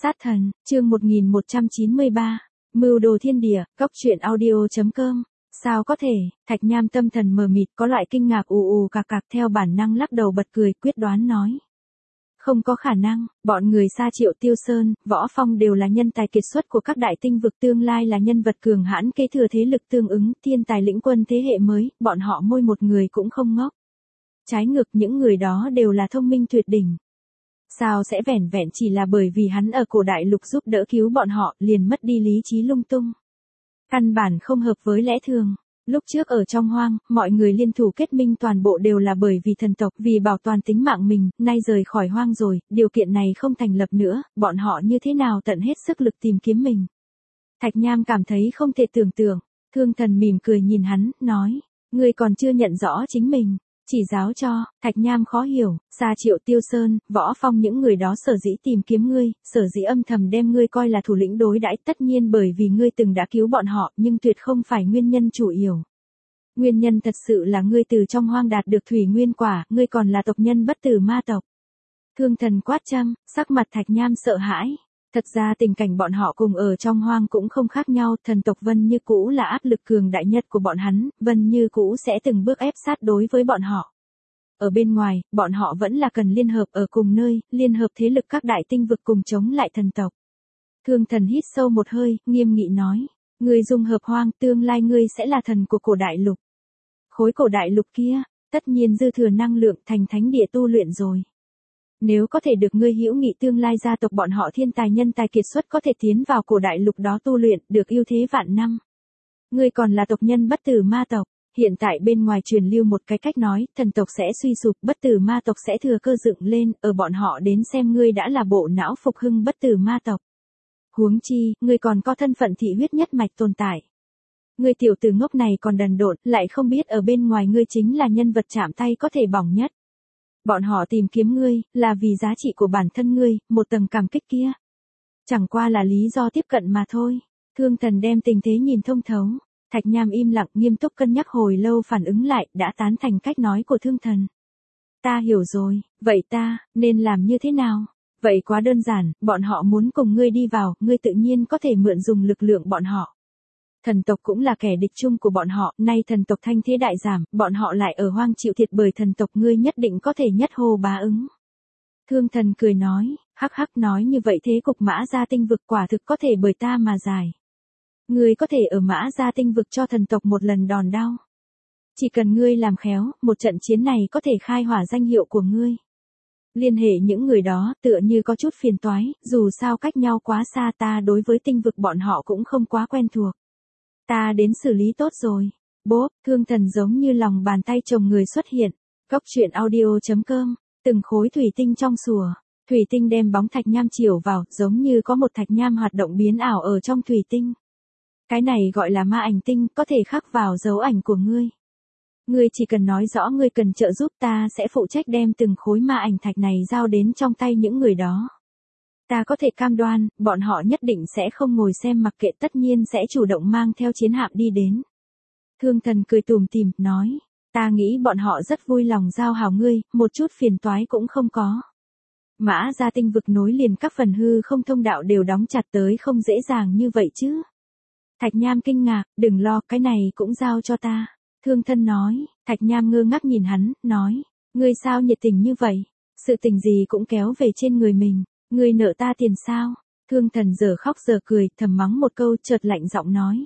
Sát thần, chương 1193, Mưu đồ thiên địa, góc truyện audio.com. Sao có thể, Thạch Nham tâm thần mờ mịt có loại kinh ngạc ù cạc theo bản năng lắc đầu bật cười quyết đoán nói. Không có khả năng, bọn người xa Triệu Tiêu Sơn, Võ Phong đều là nhân tài kiệt xuất của các đại tinh vực tương lai là nhân vật cường hãn kế thừa thế lực tương ứng, thiên tài lĩnh quân thế hệ mới, bọn họ môi một người cũng không ngốc. Trái ngược những người đó đều là thông minh tuyệt đỉnh. Sao sẽ vẻn vẹn chỉ là bởi vì hắn ở cổ đại lục giúp đỡ cứu bọn họ liền mất đi lý trí lung tung. Căn bản không hợp với lẽ thường. Lúc trước ở trong hoang, mọi người liên thủ kết minh toàn bộ đều là bởi vì thần tộc, vì bảo toàn tính mạng mình, nay rời khỏi hoang rồi, điều kiện này không thành lập nữa, bọn họ như thế nào tận hết sức lực tìm kiếm mình. Thạch Nham cảm thấy không thể tưởng tượng, Thương Thần mỉm cười nhìn hắn, nói, ngươi còn chưa nhận rõ chính mình. Chỉ giáo cho, Thạch Nham khó hiểu, xa Triệu Tiêu Sơn, Võ Phong những người đó sở dĩ tìm kiếm ngươi, sở dĩ âm thầm đem ngươi coi là thủ lĩnh đối đãi tất nhiên bởi vì ngươi từng đã cứu bọn họ nhưng tuyệt không phải nguyên nhân chủ yếu. Nguyên nhân thật sự là ngươi từ trong hoang đạt được thủy nguyên quả, ngươi còn là tộc nhân bất tử ma tộc. Thương Thần quát chăm, sắc mặt Thạch Nham sợ hãi. Thật ra tình cảnh bọn họ cùng ở trong hoang cũng không khác nhau, thần tộc Vân Như cũ là áp lực cường đại nhất của bọn hắn, Vân Như cũ sẽ từng bước ép sát đối với bọn họ. Ở bên ngoài, bọn họ vẫn là cần liên hợp ở cùng nơi, liên hợp thế lực các đại tinh vực cùng chống lại thần tộc. Thương Thần hít sâu một hơi, nghiêm nghị nói, ngươi dung hợp hoang, tương lai ngươi sẽ là thần của cổ đại lục. Khối cổ đại lục kia, tất nhiên dư thừa năng lượng thành thánh địa tu luyện rồi. Nếu có thể được ngươi hữu nghị tương lai gia tộc bọn họ thiên tài nhân tài kiệt xuất có thể tiến vào cổ đại lục đó tu luyện, được ưu thế vạn năm. Ngươi còn là tộc nhân bất tử ma tộc, hiện tại bên ngoài truyền lưu một cái cách nói, thần tộc sẽ suy sụp, bất tử ma tộc sẽ thừa cơ dựng lên, ở bọn họ đến xem ngươi đã là bộ não phục hưng bất tử ma tộc. Huống chi, ngươi còn có thân phận thị huyết nhất mạch tồn tại. Ngươi tiểu tử ngốc này còn đần độn, lại không biết ở bên ngoài ngươi chính là nhân vật chạm tay có thể bỏng nhất. Bọn họ tìm kiếm ngươi, là vì giá trị của bản thân ngươi, một tầng cảm kích kia. Chẳng qua là lý do tiếp cận mà thôi. Thương Thần đem tình thế nhìn thông thấu. Thạch Nham im lặng nghiêm túc cân nhắc hồi lâu phản ứng lại, đã tán thành cách nói của Thương Thần. Ta hiểu rồi, vậy ta, nên làm như thế nào? Vậy quá đơn giản, bọn họ muốn cùng ngươi đi vào, ngươi tự nhiên có thể mượn dùng lực lượng bọn họ. Thần tộc cũng là kẻ địch chung của bọn họ, nay thần tộc thanh thế đại giảm, bọn họ lại ở hoang chịu thiệt bởi thần tộc ngươi nhất định có thể nhất hô bá ứng. Thương Thần cười nói, hắc hắc nói như vậy thế cục Mã Gia tinh vực quả thực có thể bởi ta mà giải. Ngươi có thể ở Mã Gia tinh vực cho thần tộc một lần đòn đau. Chỉ cần ngươi làm khéo, một trận chiến này có thể khai hỏa danh hiệu của ngươi. Liên hệ những người đó tựa như có chút phiền toái, dù sao cách nhau quá xa ta đối với tinh vực bọn họ cũng không quá quen thuộc. Ta đến xử lý tốt rồi. Bốp, Thương Thần giống như lòng bàn tay chồng người xuất hiện. Góc truyện audio.com, từng khối thủy tinh trong sùa. Thủy tinh đem bóng Thạch Nham chiếu vào, giống như có một Thạch Nham hoạt động biến ảo ở trong thủy tinh. Cái này gọi là ma ảnh tinh, có thể khắc vào dấu ảnh của ngươi. Ngươi chỉ cần nói rõ ngươi cần trợ giúp ta sẽ phụ trách đem từng khối ma ảnh thạch này giao đến trong tay những người đó. Ta có thể cam đoan, bọn họ nhất định sẽ không ngồi xem mặc kệ tất nhiên sẽ chủ động mang theo chiến hạm đi đến. Thương Thần cười tủm tỉm, nói, ta nghĩ bọn họ rất vui lòng giao hảo ngươi, một chút phiền toái cũng không có. Mã Gia tinh vực nối liền các phần hư không thông đạo đều đóng chặt tới không dễ dàng như vậy chứ. Thạch Nham kinh ngạc, đừng lo, cái này cũng giao cho ta. Thương Thần nói, Thạch Nham ngơ ngác nhìn hắn, nói, ngươi sao nhiệt tình như vậy, sự tình gì cũng kéo về trên người mình. Ngươi nợ ta tiền sao? Thương Thần giờ khóc giờ cười, thầm mắng một câu chợt lạnh giọng nói.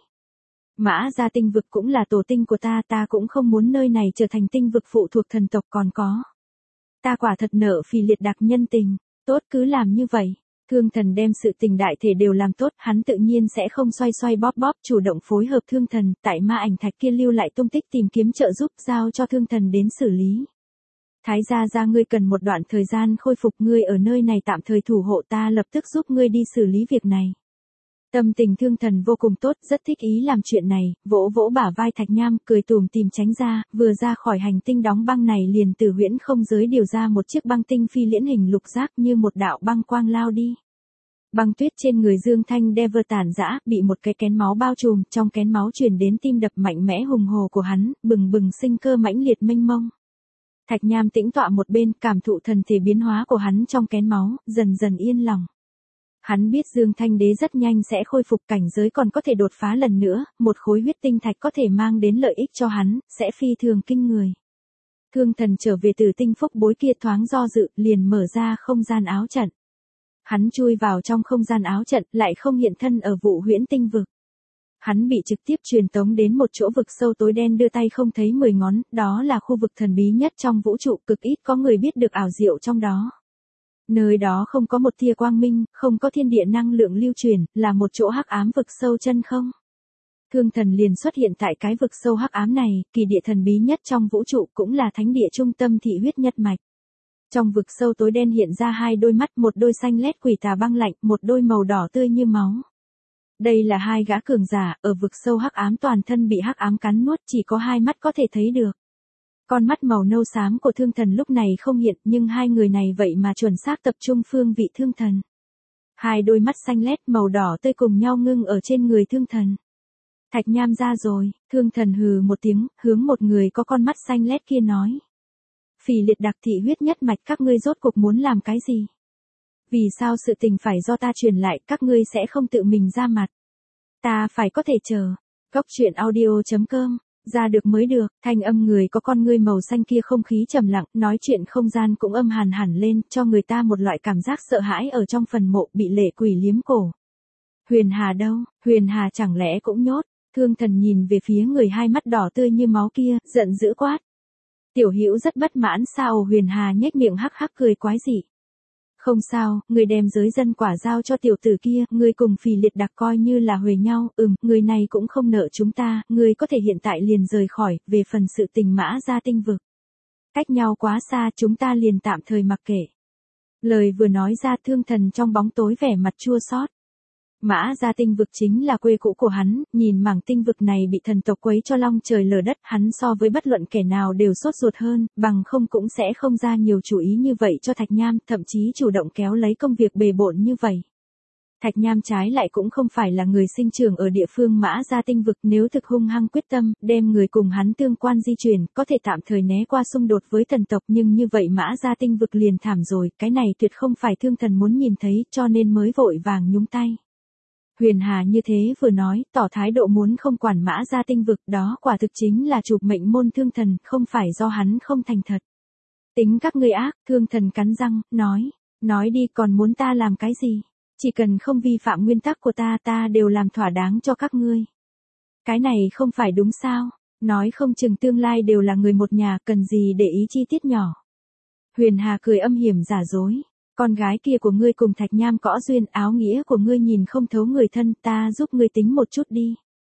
Mã Gia tinh vực cũng là tổ tinh của ta cũng không muốn nơi này trở thành tinh vực phụ thuộc thần tộc còn có. Ta quả thật nợ phì liệt đặc nhân tình, tốt cứ làm như vậy. Thương Thần đem sự tình đại thể đều làm tốt, hắn tự nhiên sẽ không xoay xoay bóp bóp, chủ động phối hợp Thương Thần, tại ma ảnh thạch kia lưu lại tung tích tìm kiếm trợ giúp giao cho Thương Thần đến xử lý. Thái gia ngươi cần một đoạn thời gian khôi phục, ngươi ở nơi này tạm thời thủ hộ ta lập tức giúp ngươi đi xử lý việc này. Tâm tình Thương Thần vô cùng tốt, rất thích ý làm chuyện này, vỗ vỗ bả vai Thạch Nham, cười tủm tỉm tránh ra, vừa ra khỏi hành tinh đóng băng này liền từ huyễn không giới điều ra một chiếc băng tinh phi liễn hình lục giác như một đạo băng quang lao đi. Băng tuyết trên người Dương Thanh Dever tản rã, bị một cái kén máu bao trùm, trong kén máu truyền đến tim đập mạnh mẽ hùng hồ của hắn, bừng bừng sinh cơ mãnh liệt mênh mông. Thạch Nham tĩnh tọa một bên, cảm thụ thần thể biến hóa của hắn trong kén máu, dần dần yên lòng. Hắn biết Dương Thanh Đế rất nhanh sẽ khôi phục cảnh giới còn có thể đột phá lần nữa, một khối huyết tinh thạch có thể mang đến lợi ích cho hắn, sẽ phi thường kinh người. Thương Thần trở về từ tinh phúc bối kia thoáng do dự, liền mở ra không gian áo trận. Hắn chui vào trong không gian áo trận, lại không hiện thân ở Vụ Huyễn Tinh vực. Hắn bị trực tiếp truyền tống đến một chỗ vực sâu tối đen đưa tay không thấy 10 ngón, đó là khu vực thần bí nhất trong vũ trụ, cực ít có người biết được ảo diệu trong đó. Nơi đó không có một tia quang minh, không có thiên địa năng lượng lưu truyền, là một chỗ hắc ám vực sâu chân không. Thương Thần liền xuất hiện tại cái vực sâu hắc ám này, kỳ địa thần bí nhất trong vũ trụ, cũng là thánh địa trung tâm thị huyết nhất mạch. Trong vực sâu tối đen hiện ra hai đôi mắt, một đôi xanh lét quỷ tà băng lạnh, một đôi màu đỏ tươi như máu. Đây là hai gã cường giả, ở vực sâu hắc ám toàn thân bị hắc ám cắn nuốt, chỉ có hai mắt có thể thấy được. Con mắt màu nâu xám của Thương Thần lúc này không hiện, nhưng hai người này vậy mà chuẩn xác tập trung phương vị Thương Thần. Hai đôi mắt xanh lét màu đỏ tươi cùng nhau ngưng ở trên người Thương Thần. Thạch Nham ra rồi, Thương Thần hừ một tiếng, hướng một người có con mắt xanh lét kia nói. Phỉ Liệt Đặc thị huyết nhất mạch, các ngươi rốt cuộc muốn làm cái gì? Vì sao sự tình phải do ta truyền lại, các ngươi sẽ không tự mình ra mặt? Ta phải có thể chờ. Cốc truyện audio.com, ra được mới được, thanh âm người có con ngươi màu xanh kia không khí trầm lặng, nói chuyện không gian cũng âm hàn hẳn lên, cho người ta một loại cảm giác sợ hãi ở trong phần mộ, bị lệ quỷ liếm cổ. Huyền Hà đâu, Huyền Hà chẳng lẽ cũng nhốt? Thương Thần nhìn về phía người hai mắt đỏ tươi như máu kia, giận dữ quát. Tiểu Hữu rất bất mãn sao? Huyền Hà nhếch miệng hắc hắc cười quái dị. Không sao, người đem giới dân quả giao cho tiểu tử kia, người cùng Phỉ Liệt Đặc coi như là huề nhau, người này cũng không nợ chúng ta, người có thể hiện tại liền rời khỏi, về phần sự tình Mã Gia Tinh vực. Cách nhau quá xa, chúng ta liền tạm thời mặc kệ. Lời vừa nói ra, Thương Thần trong bóng tối vẻ mặt chua xót. Mã Gia Tinh vực chính là quê cũ của hắn, nhìn mảng tinh vực này bị thần tộc quấy cho long trời lở đất, hắn so với bất luận kẻ nào đều sốt ruột hơn, bằng không cũng sẽ không ra nhiều chủ ý như vậy cho Thạch Nham, thậm chí chủ động kéo lấy công việc bề bộn như vậy. Thạch Nham trái lại cũng không phải là người sinh trưởng ở địa phương Mã Gia Tinh vực, nếu thực hung hăng quyết tâm, đem người cùng hắn tương quan di chuyển, có thể tạm thời né qua xung đột với thần tộc, nhưng như vậy Mã Gia Tinh vực liền thảm rồi, cái này tuyệt không phải Thương Thần muốn nhìn thấy, cho nên mới vội vàng nhúng tay. Huyền Hà như thế vừa nói, tỏ thái độ muốn không quản Mã Gia Tinh vực, đó quả thực chính là chụp mệnh môn Thương Thần, không phải do hắn không thành thật. Tính các ngươi ác, Thương Thần cắn răng, nói đi, còn muốn ta làm cái gì? Chỉ cần không vi phạm nguyên tắc của ta đều làm thỏa đáng cho các ngươi. Cái này không phải đúng sao? Nói không chừng tương lai đều là người một nhà, cần gì để ý chi tiết nhỏ. Huyền Hà cười âm hiểm giả dối. Con gái kia của ngươi cùng Thạch Nham cõ duyên, áo nghĩa của ngươi nhìn không thấu người thân, ta giúp ngươi tính một chút đi.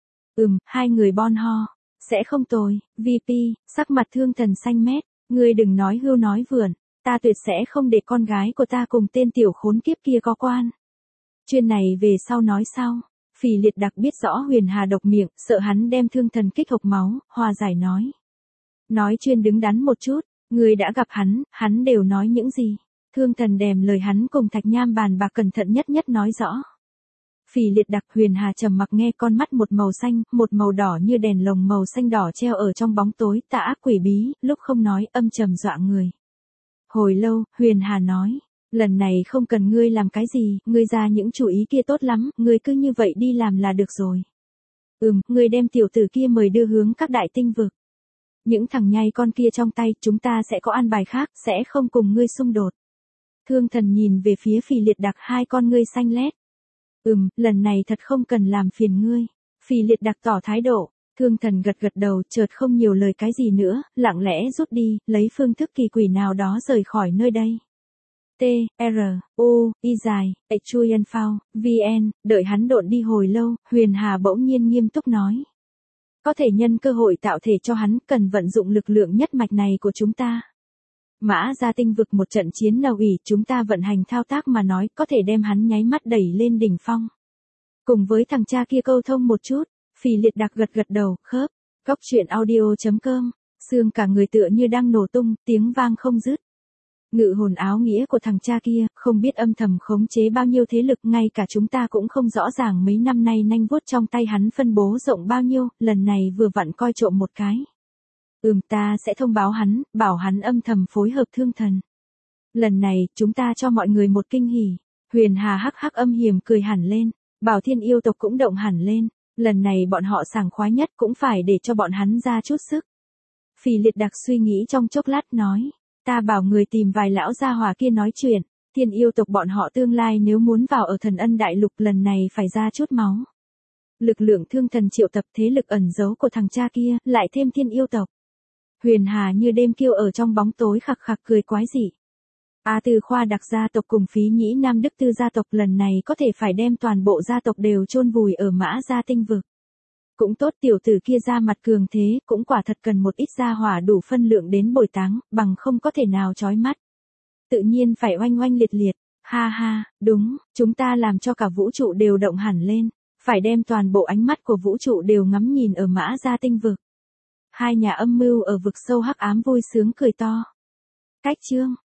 Hai người bon ho. Sẽ không tồi, VP, sắc mặt Thương Thần xanh mét, ngươi đừng nói hưu nói vượn, ta tuyệt sẽ không để con gái của ta cùng tên tiểu khốn kiếp kia có quan. Chuyện này về sau nói sau. Phỉ Liệt Đặc biết rõ Huyền Hà độc miệng, sợ hắn đem Thương Thần kích hộc máu, hòa giải nói. Nói chuyên đứng đắn một chút, ngươi đã gặp hắn đều nói những gì. Thương Thần đem lời hắn cùng Thạch Nham bàn bạc cẩn thận nhất nói rõ. Phỉ Liệt Đặc. Huyền Hà trầm mặc nghe, con mắt một màu xanh, một màu đỏ như đèn lồng màu xanh đỏ treo ở trong bóng tối, tà ác quỷ bí, lúc không nói, âm trầm dọa người. Hồi lâu, Huyền Hà nói, lần này không cần ngươi làm cái gì, ngươi ra những chủ ý kia tốt lắm, ngươi cứ như vậy đi làm là được rồi. Ngươi đem tiểu tử kia mời đưa hướng các đại tinh vực. Những thằng nhai con kia trong tay, chúng ta sẽ có an bài khác, sẽ không cùng ngươi xung đột. Thương Thần nhìn về phía Phỉ Liệt Đặc, hai con ngươi xanh lét. Lần này thật không cần làm phiền ngươi. Phỉ Liệt Đặc tỏ thái độ. Thương Thần gật đầu, chợt không nhiều lời cái gì nữa, lặng lẽ rút đi, lấy phương thức kỳ quỷ nào đó rời khỏi nơi đây. T, R, U, I dài, Chuyen Phao, VN, đợi hắn độn đi hồi lâu, Huyền Hà bỗng nhiên nghiêm túc nói. Có thể nhân cơ hội tạo thể cho hắn, cần vận dụng lực lượng nhất mạch này của chúng ta. Mã Gia Tinh vực một trận chiến nào ỉ, chúng ta vận hành thao tác mà nói, có thể đem hắn nháy mắt đẩy lên đỉnh phong. Cùng với thằng cha kia câu thông một chút, Phỉ Liệt Đặc gật đầu, khớp. Cốc truyện audio.com, xương cả người tựa như đang nổ tung, tiếng vang không dứt. Ngự hồn áo nghĩa của thằng cha kia, không biết âm thầm khống chế bao nhiêu thế lực, ngay cả chúng ta cũng không rõ ràng mấy năm nay nanh vuốt trong tay hắn phân bố rộng bao nhiêu, lần này vừa vặn coi trộm một cái. Ta sẽ thông báo hắn, bảo hắn âm thầm phối hợp Thương Thần. Lần này, chúng ta cho mọi người một kinh hỉ. Huyền Hà hắc hắc âm hiểm cười hẳn lên, Bảo Thiên yêu tộc cũng động hẳn lên, lần này bọn họ sảng khoái nhất cũng phải để cho bọn hắn ra chút sức. Phỉ Liệt Đặc suy nghĩ trong chốc lát nói, ta bảo người tìm vài lão gia hỏa kia nói chuyện, Thiên yêu tộc bọn họ tương lai nếu muốn vào ở Thần Ân Đại Lục lần này phải ra chút máu. Lực lượng Thương Thần triệu tập thế lực ẩn giấu của thằng cha kia, lại thêm Thiên yêu tộc. Huyền Hà như đêm kêu ở trong bóng tối khặc khặc cười quái dị. A Tư Khoa Đặc gia tộc cùng Phí Nhĩ Nam Đức Tư gia tộc lần này có thể phải đem toàn bộ gia tộc đều chôn vùi ở Mã Gia Tinh vực. Cũng tốt tiểu tử kia ra mặt cường thế, cũng quả thật cần một ít gia hỏa đủ phân lượng đến bồi táng, bằng không có thể nào chói mắt. Tự nhiên phải oanh oanh liệt liệt, ha ha, đúng, chúng ta làm cho cả vũ trụ đều động hẳn lên, phải đem toàn bộ ánh mắt của vũ trụ đều ngắm nhìn ở Mã Gia Tinh vực. Hai nhà âm mưu ở vực sâu hắc ám vui sướng cười to. Cách chương